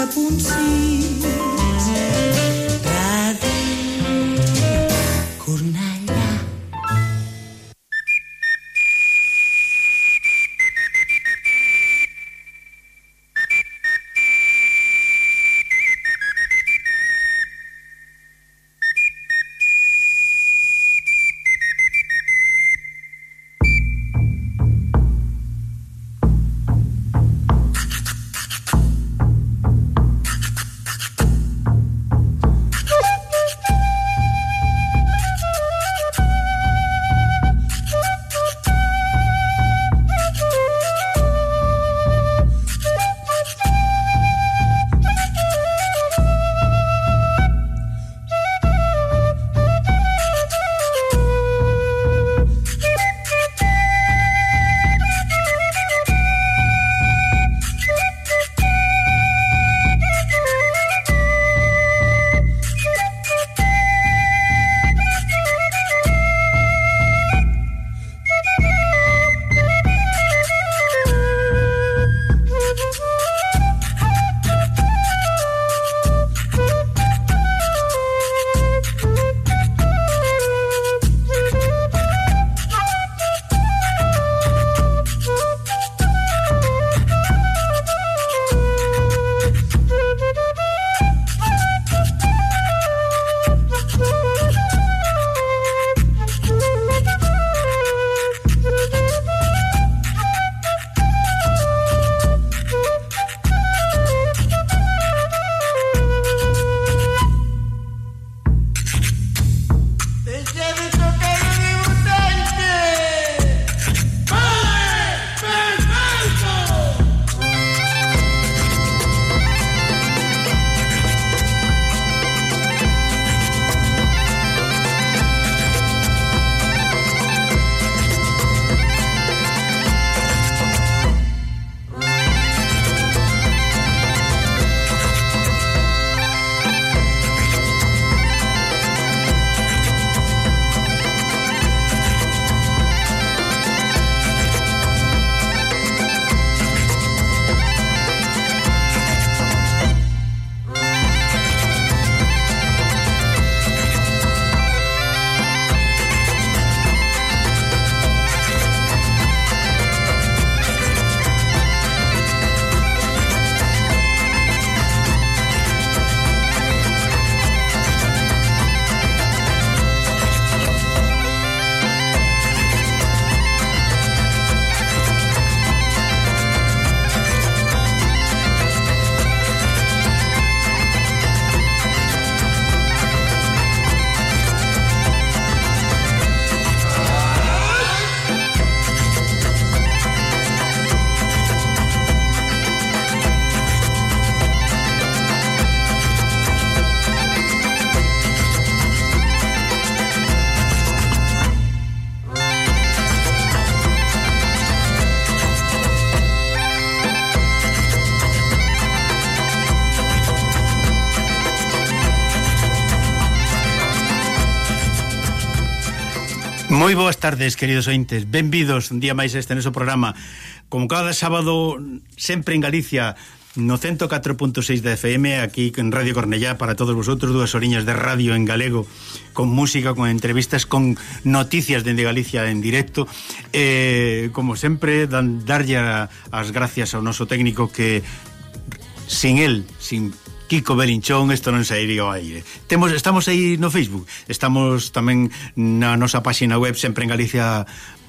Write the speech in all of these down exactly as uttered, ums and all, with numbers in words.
punt sis Ràdio Cornellà. Moi boas tardes, queridos ointes. Benvidos un día máis a este noso programa. Como cada sábado, sempre en Galicia, no ciento catro punto seis da F M, aquí en Radio Cornellá, para todos vosotros, dúas horiñas de radio en galego, con música, con entrevistas, con noticias dende Galicia en directo. Eh, como sempre, dan, darlle a, as gracias ao noso técnico, que sin él, sin Kiko Belinchón, isto non sairía ao aire. Temos, estamos aí no Facebook, estamos tamén na nosa página web, sempre en Galicia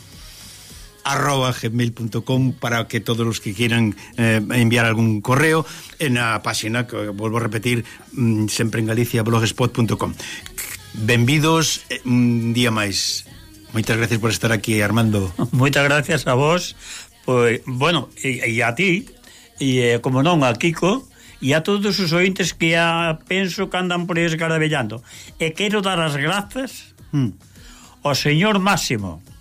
arroba gmail punto com, para que todos os que quieran eh, enviar algún correo, en a página, que volvo a repetir, mm, sempre en Galicia blogspot punto com. Benvidos eh, un día máis. Moitas gracias por estar aquí, Armando. Moitas gracias a vos, pois, bueno, e, e a ti, e como non a Kiko, e a todos os ointes que a penso que andan por aí escarabellando. E quero dar as grazas mm. ao señor Máximo,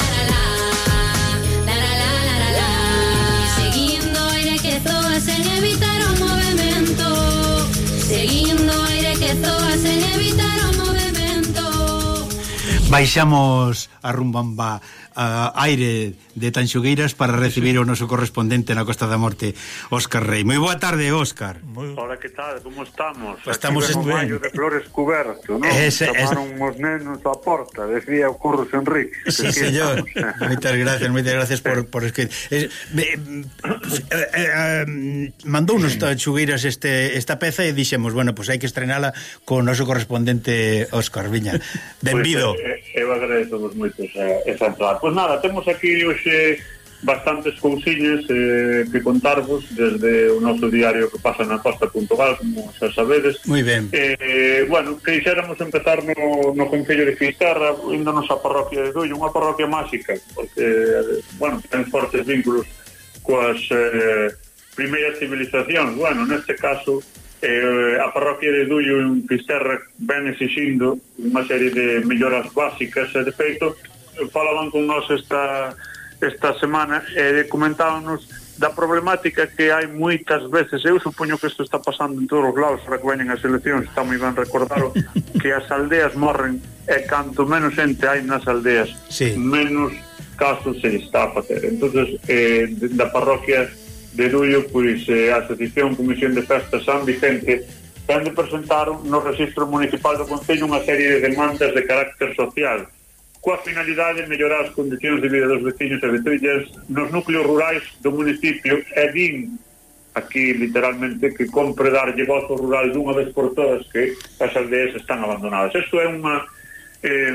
la la la la la la. Seguindo aire que zoa sen evitar o movimento. Seguindo aire que zoa sen evitar o movimento. Baixamos a rumbamba a aire de Tanxugueiras para recibir o noso correspondente na Costa da Morte, Óscar Rei. Moi boa tarde, Óscar. Muy... Hola, que tal? Como estamos? Pues estamos en maio de flores cuberto, non? Ese, Chamaron es... uns nenos á porta, decía o Curros Enrique. Sí, señor. Moitas gracias, moitas gracias por, por escribir. Eh, eh, eh, eh, mandounos Tanxugueiras este, esta peza e dixemos, bueno, pues hai que estrenala con o noso correspondente Óscar Viña. Benvido. Pues, eh, eu agradecemos moito esa, esa entrada. Pois pues nada, temos aquí hoxe bastantes cousiñas eh, que contarvos desde o noso diario que pasa na costa punto gal, como xa sabedes. Moi ben. Eh, bueno, que quixéramos empezar no, no Concello de Fisterra, índonos á parroquia de Dullo, unha parroquia máxica, porque, bueno, ten fortes vínculos coas eh, primeiras civilizacións. Bueno, neste caso, eh, a parroquia de Dullo en Fisterra ven exixindo unha serie de melloras básicas, e de feito, falaban con nós esta... esta semana e eh, comentábamos da problemática que hai moitas veces. Eu supoño que isto está pasando en todos os lados, para que veñen as eleccións, está moi ben recordado que as aldeas morren e canto menos xente hai nas aldeas, sí, menos casos se está a facer. Entonces, eh, da parroquia de Dullo, pois eh, a Asociación Comisión de Festas San Vicente ten de presentar no Rexistro Municipal do Concello unha serie de demandas de carácter social, coa finalidade de mellorar as condicións de vida dos veciños e veciñas nos núcleos rurais do municipio, e din aquí literalmente que compre darlle voz ao rural dunha vez por todas que as aldeas están abandonadas. Isto é unha eh,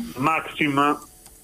máxima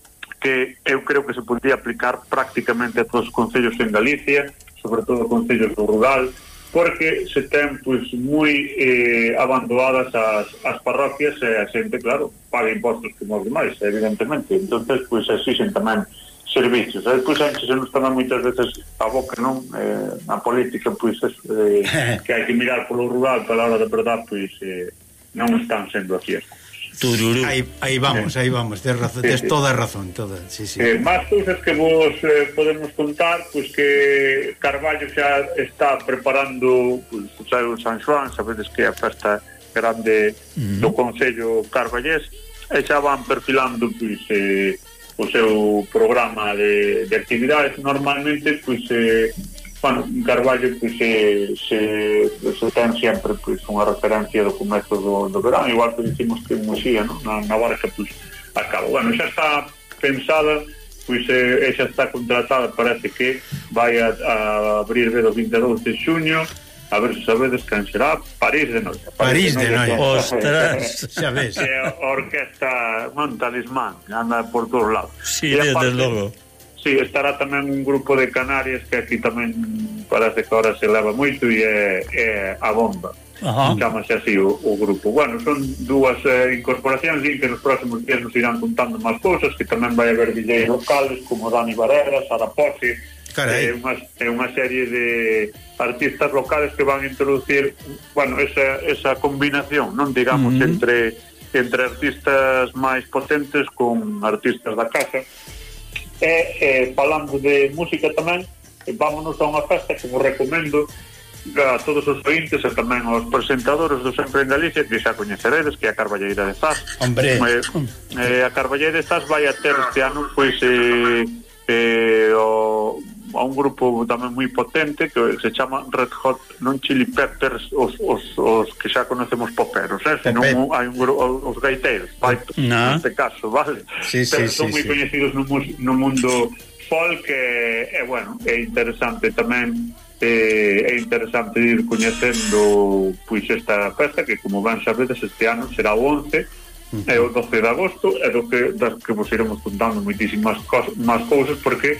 que eu creo que se podría aplicar prácticamente a todos os concellos en Galicia, sobre todo concellos do rural, porque se ten pois moi eh, abandonadas as, as parroquias e a xente, claro, paga impostos como os demais, evidentemente. Entonces, pois exixen tamén servicios. E depois antes se nos tamén moitas veces a boca, non? Eh, na política, pois eh, que hai que mirar polo rural, para a hora de verdad, pois eh, non están sendo así as cousas. Aí, aí vamos, aí vamos, tes, razón, tes sí, sí. toda a razón, toda, sí, sí. Eh, máis cousas que vos eh, podemos contar, pois que Carballo xa está preparando pois, o San Xoán, sabedes que é a festa grande mm. do Concello Carballés, e xa van perfilando pois eh, o seu programa de, de actividades. Normalmente pois eh, bueno, en Carballo pois, se, se, se ten sempre pois, unha referencia do comezo do, do verán, igual que dicimos que en Muxía, ¿no? na, na Barca pois, acaba. Bueno, xa está pensada, pois eh, xa está contratada, parece que vai a, a abrir do vinte e dous de xuño, a ver se sabedes quen será, París de Noia. París de Noia, ostras, xa ves. É a orquesta Montalismán, anda por todos lados. Sí, desde logo. Sí, estará tamén un grupo de Canarias que aquí tamén parece que ahora se leva moito e é, é a bomba. Uh-huh. Chámase así o, o grupo. Bueno, son dúas eh, incorporacións e que nos próximos días nos irán contando máis cousas, que tamén vai haber D Js locales como Dani Barreras, Sara Posse, é unha, é unha serie de artistas locales que van a introducir, bueno, esa, esa combinación, non digamos, uh-huh. entre, entre artistas máis potentes con artistas da casa. E, eh, falando de música tamén, vámonos a unha festa que vos recomendo a todos os ointes e tamén aos presentadores do Sempre en Galicia, que xa coñeceredes, que é a Carballeira de Zas. Hombre, eh, eh, a Carballeira de Zas vai a ter este ano pois eh, eh, o, a un grupo tamén moi potente que se chama Red Hot, non Chili Peppers, os, os, os que xa conocemos poperos, eh? senón hai un grupo, os gaiteiros, vai, no. neste caso, vale? Sí, sí, pero sí, son moi sí. coñecidos no, no mundo folk e, e bueno, é interesante tamén eh, é interesante ir coñecendo pois esta festa que, como ben sabedes, este ano será o once uh-huh. e o doce de agosto, e do que, das que vos iremos contando moitísimas cos, máis cousas, porque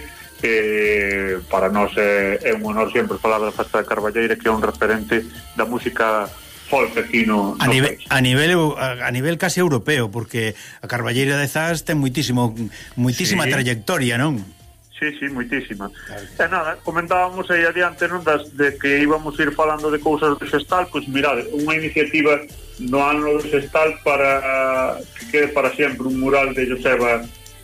eh, para nós é, é un honor sempre falar da festa de Carballeira, que é un referente da música folk aquí no, a, no nivel, país. a nivel a nivel casi europeo, porque a Carballeira de Zas ten moitísimo moitísima sí. trayectoria, non? Sí, sí, moitísima. Claro. E nada, comentábamos aí adiante, non, das, de que íbamos ir falando de cousas do Xestal, pois mirade, unha iniciativa no ano do Xestal para que quede para sempre un mural de Joseba,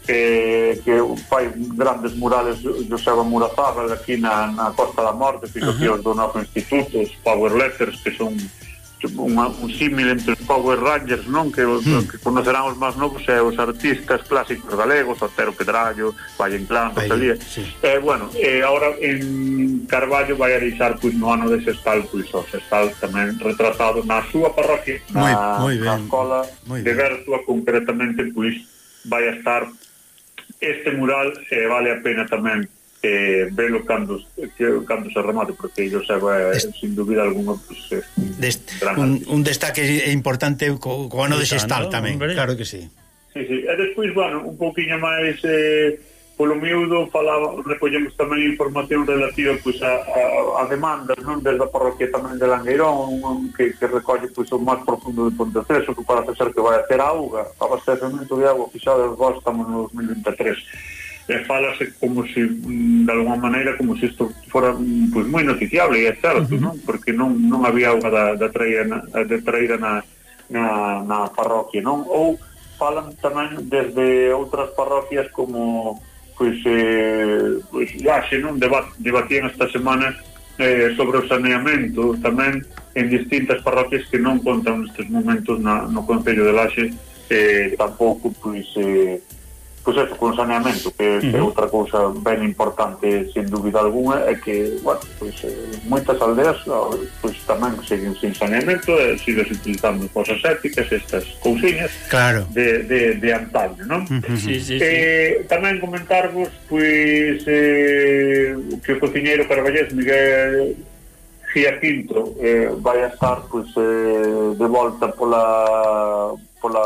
que, que fai grandes murales, Joseba Murazábal aquí na, na Costa da Morte, fixo aquí os do noso instituto, os Power Letters, que son Unha, un símil entre os Power Rangers, non? Que, mm. que conocerán os máis novos e os artistas clásicos galegos, Otero Pedrallo, Valle Inclán, Rosalía. Sí. Eh, bueno, eh, ahora en Carballo vai a deixar pois, no ano de Xestal, pois o Xestal tamén retratado na súa parroquia, na, muy, muy na escola muy de Bertua, concretamente, pois vai a estar este mural, eh, vale a pena tamén eh, velo cando, cando se remate, porque yo Joseba é, sin dúbida alguna, pues, é un, Dest, un, un destaque importante co, co ano de Xestal tamén, hombre. Claro que sí. Sí, sí. E despois, bueno, un pouquiño máis eh, polo miúdo, falaba, recollemos tamén información relativa pues, a, a, a demandas, non, desde a parroquia tamén de Langueirón, un, que, que recolle pues, o máis profundo de Ponteceso, que parece ser que vai a ter auga, abastecemento de auga, fixades vos, estamos no dos mil vinte e tres. E falase como se, de alguma maneira, como se isto fora pues, moi noticiable, e é certo, uh-huh. non? Porque non, non había auga da, da traída, na, de traída na, na, na parroquia, non? Ou falan tamén desde outras parroquias como, pois, eh, pois Laxe, non? Debat, debatían esta semana eh, sobre o saneamento tamén en distintas parroquias que non contan nestes momentos na, no Concello de Laxe, eh, tampouco, pois, eh, pois eso, con saneamento, que, uh-huh. que é outra cousa ben importante, sin dúbida alguna, é que, bueno, pois, eh, moitas aldeas pois tamén seguen sin saneamento, e sigues utilizando cosas éticas, estas cousiñas claro. de, de, de antaño, non? Uh-huh. Sí, sí, sí. Eh, tamén comentarvos, pois, eh, que o cociñeiro carballés Miguel Fía Quinto eh, vai a estar pois, eh, de volta pola pola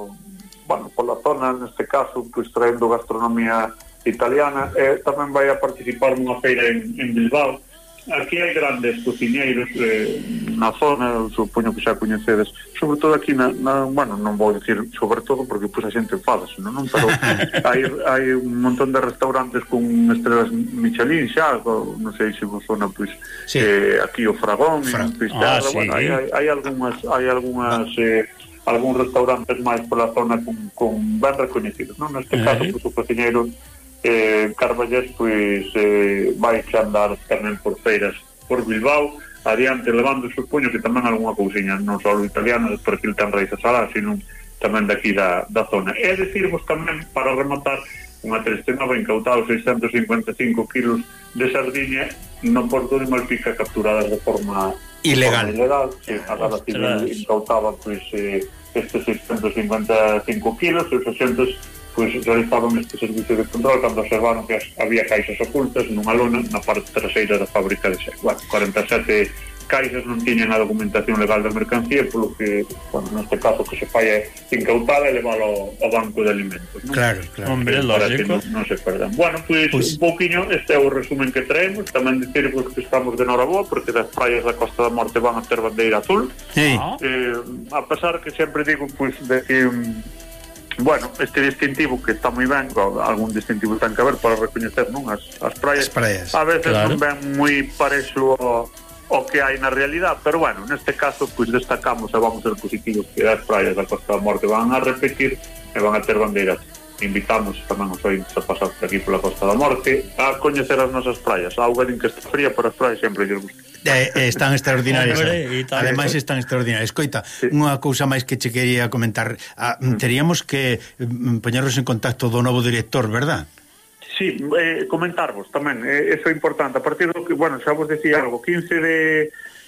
bueno, pola zona, neste caso, pois traendo gastronomía italiana, e tamén vai a participar nunha feira en, en Bilbao. Aquí hai grandes cociñeiros eh, na zona, supoño que xa coñecedes, sobre todo aquí na, na bueno, non vou dicir sobre todo porque pois a xente enfada, non, non, pero hai, hai un montón de restaurantes con estrelas Michelin xa, non sei se vos sona pois sí. eh, aquí o Fragón, Fra... en Fisterra, ah, sí. Bueno, hai, hai, hai algunhas hai algunhas eh, algúns restaurantes máis pola zona con, con ben recoñecidos, non? Neste uh-huh. caso, pois o cociñeiro Eh, Carballés pois eh, vai xa andar tamén por feiras por Bilbao, adiante levando, supoño que tamén algunha cousiña non só italiana, porque ele ten raíces alá, sino tamén daqui da, da zona. E decirvos tamén, para rematar, unha triste nova incautados seiscentos cincuenta e cinco kilos de sardiña no porto de Malpica capturadas de forma ilegal, de forma ilegal. Sí, a Garda Civil incautaba pois eh, estes seiscentos cincuenta e cinco kilos e os axentes pois realizaban este servicio de control cando observaron que había caixas ocultas nunha lona na parte traseira da fábrica de Xer. Bueno, cuarenta e sete caixas non tiñan a documentación legal da mercancía, polo que, bueno, neste caso que se fai é incautada e leválo ao banco de alimentos, non? Claro, claro. Hombre, lógico. Non, non se perdan. Bueno, pois pues, un pouquiño, este é o resumen que traemos, tamén dicirvos que estamos de noraboa, porque das praias da Costa da Morte van a ter bandeira azul. Sí. Eh, a pesar que sempre digo, pois, pues, de que... Um, bueno, este distintivo que está moi ben, algún distintivo ten que haber para recoñecer, non, as, as praias, as praias. A veces claro. Non ven moi parexo ao, ao que hai na realidad, pero bueno, neste caso pois pues, destacamos e vamos ser positivos que as praias da Costa da Morte van a repetir e van a ter bandeiras. Invitamos tamén os ointes a pasar por aquí pola Costa da Morte a coñecer as nosas praias. A auga din que está fría, pero as praias sempre lles gusta. Eh, están extraordinarias. Ademais están extraordinarias. Escoita, sí. Unha cousa máis que che quería comentar. Ah, mm. Teríamos que mm, poñernos en contacto do novo director, verdad? Sí, eh, comentarvos tamén, eh, eso é importante. A partir do que, bueno, xa vos decía algo, quince de,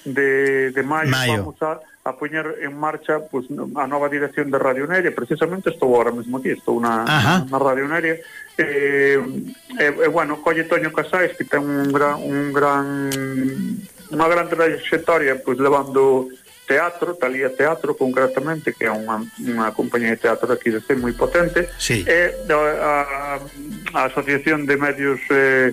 de, de maio, maio vamos a, a poñer en marcha pues, a nova dirección de Radio Neria. Precisamente estou ahora mesmo aquí, estou na, na Radio Neria. E, eh, eh, bueno, colle Toño Casais, que ten un gran, un gran unha gran trayectoria pois levando teatro, Talía Teatro concretamente, que é unha, unha compañía de teatro aquí de C moi potente, sí. E a, a Asociación de Medios eh,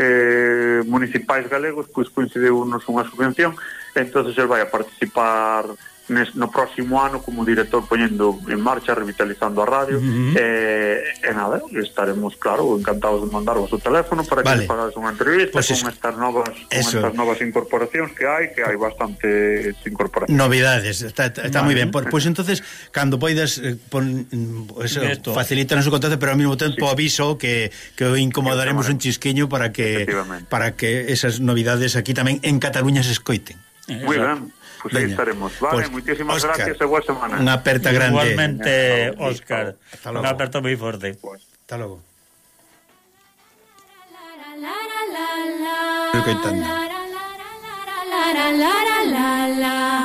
eh, Municipais Galegos pois coincidiu-nos unha subvención, entonces el vai a participar nes, no próximo ano como director poñendo en marcha, revitalizando a radio. Uh-huh. e, e nada, estaremos, claro, encantados de mandarvos o teléfono para que vale. Pagades unha entrevista pues con, estas novas, con estas novas incorporacións que hai, que hai bastantes incorporacións. Novidades, está, está vale. Moi ben. Pois pues, entonces, cando poidas eh, pon, eso, facilítanos o contacto, pero ao mesmo tempo sí. Aviso que, que o incomodaremos un chisquiño para que para que esas novidades aquí tamén en Cataluña se escoiten. Moi ben. Pues aí estaremos, vale, pues, moitísimas gracias e boa semana. Unha aperta grande. Igualmente, Óscar, unha aperta moi forte. Pues, hasta logo. La la la la la la la la la la la.